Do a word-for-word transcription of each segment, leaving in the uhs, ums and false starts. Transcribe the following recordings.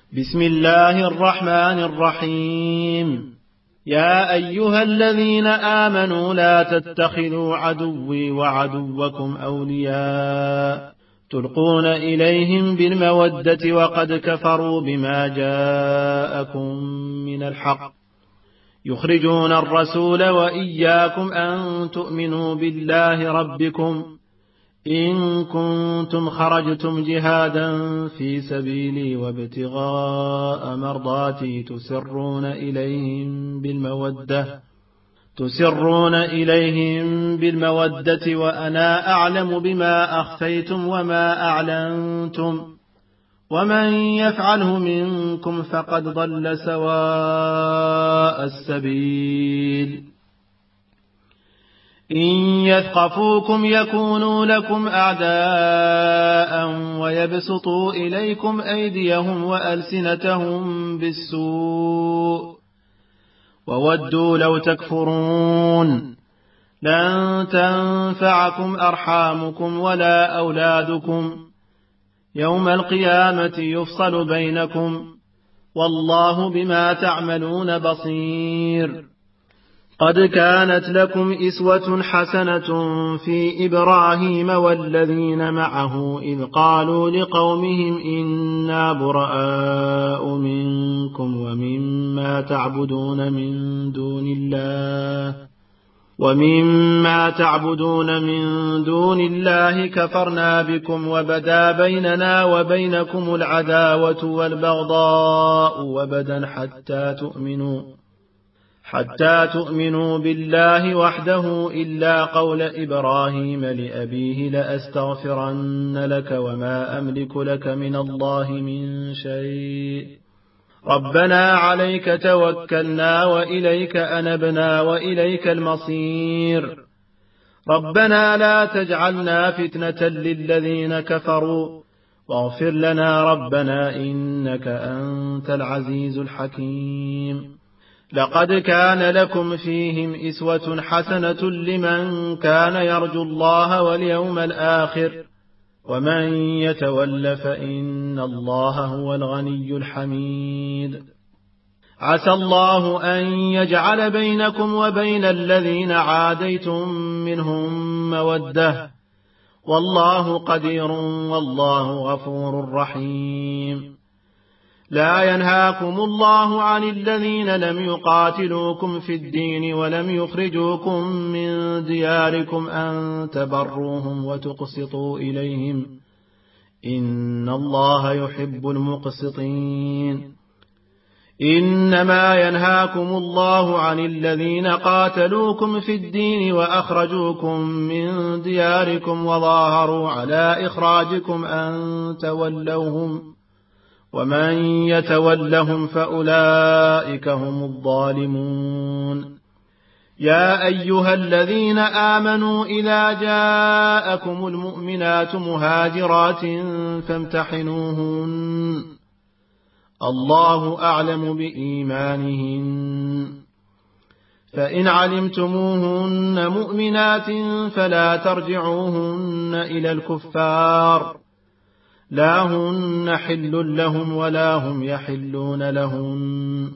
بسم الله الرحمن الرحيم. يا أيها الذين آمنوا لا تتخذوا عدوي وعدوكم أولياء تلقون إليهم بالمودة وقد كفروا بما جاءكم من الحق يخرجون الرسول وإياكم أن تؤمنوا بالله ربكم إن كنتم خرجتم جهادا في سبيلي وابتغاء مرضاتي تسرون إليهم بالمودة تسرون إليهم بالمودة وأنا أعلم بما أخفيتم وما أعلنتم ومن يفعله منكم فقد ضل سواء السبيل. إن يثقفوكم يكونوا لكم أعداء ويبسطوا إليكم أيديهم وألسنتهم بالسوء وودوا لو تكفرون. لن تنفعكم أرحامكم ولا أولادكم يوم القيامة يفصل بينكم والله بما تعملون بصير. قد كانت لكم إسوة حسنة في إبراهيم والذين معه إذ قالوا لقومهم إنا براء منكم ومما تعبدون من دون الله ومما تعبدون من دون الله كفرنا بكم وبدا بيننا وبينكم العداوة والبغضاء وبدا حتى تؤمنوا حتى تؤمنوا بالله وحده إلا قول إبراهيم لأبيه لأستغفرن لك وما أملك لك من الله من شيء ربنا عليك توكلنا وإليك أنبنا وإليك المصير ربنا لا تجعلنا فتنة للذين كفروا واغفر لنا ربنا إنك أنت العزيز الحكيم. لقد كان لكم فيهم إسوة حسنة لمن كان يرجو الله واليوم الآخر ومن يتول فإن الله هو الغني الحميد. عسى الله أن يجعل بينكم وبين الذين عاديتم منهم مودة والله قدير والله غفور رحيم. لا ينهاكم الله عن الذين لم يقاتلوكم في الدين ولم يخرجوكم من دياركم أن تبروهم وتقسطوا إليهم إن الله يحب المقسطين. إنما ينهاكم الله عن الذين قاتلوكم في الدين وأخرجوكم من دياركم وظاهروا على إخراجكم أن تولوهم ومن يتولهم فأولئك هم الظالمون. يا أيها الذين آمنوا إذا جاءكم المؤمنات مهاجرات فامتحنوهن الله أعلم بإيمانهن فإن علمتموهن مؤمنات فلا ترجعوهن إلى الكفار لا هن حل لهم ولا هم يحلون لهم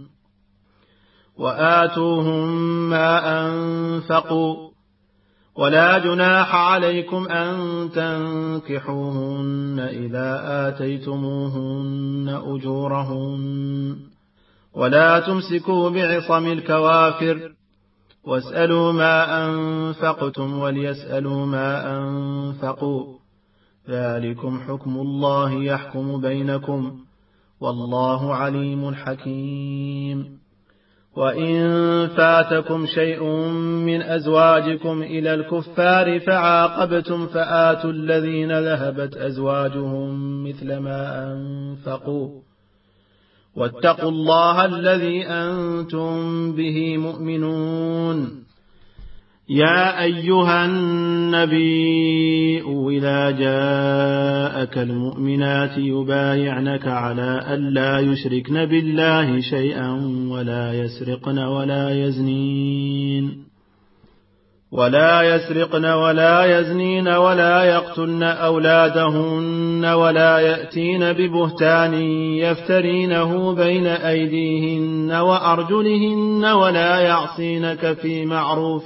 وآتوهم ما أنفقوا ولا جناح عليكم أن تنكحوهن إذا آتيتموهن أجورهن ولا تمسكوا بعصم الكوافر واسألوا ما أنفقتم وليسألوا ما أنفقوا ذلكم حكم الله يحكم بينكم والله عليم حكيم. وإن فاتكم شيء من أزواجكم إلى الكفار فعاقبتم فآتوا الذين ذهبت أزواجهم مثل ما أنفقوا واتقوا الله الذي أنتم به مؤمنون. يا أيها النبي إذا جاءك المؤمنات يبايعنك على ألا يشركن بالله شيئا ولا يسرقن ولا يزنين ولا يسرقن ولا يزنين ولا يقتلن أولادهن ولا يأتين ببهتان يفترينه بين أيديهن وأرجلهن ولا يعصينك في معروف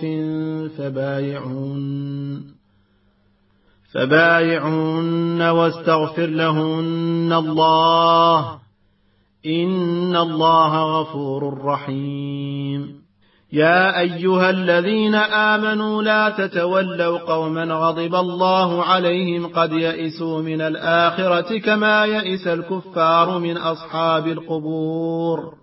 فبايعهن فبايعهن واستغفر لهن الله إن الله غفور رحيم. يا أيها الذين آمنوا لا تتولوا قوما غضب الله عليهم قد يئسوا من الآخرة كما يئس الكفار من أصحاب القبور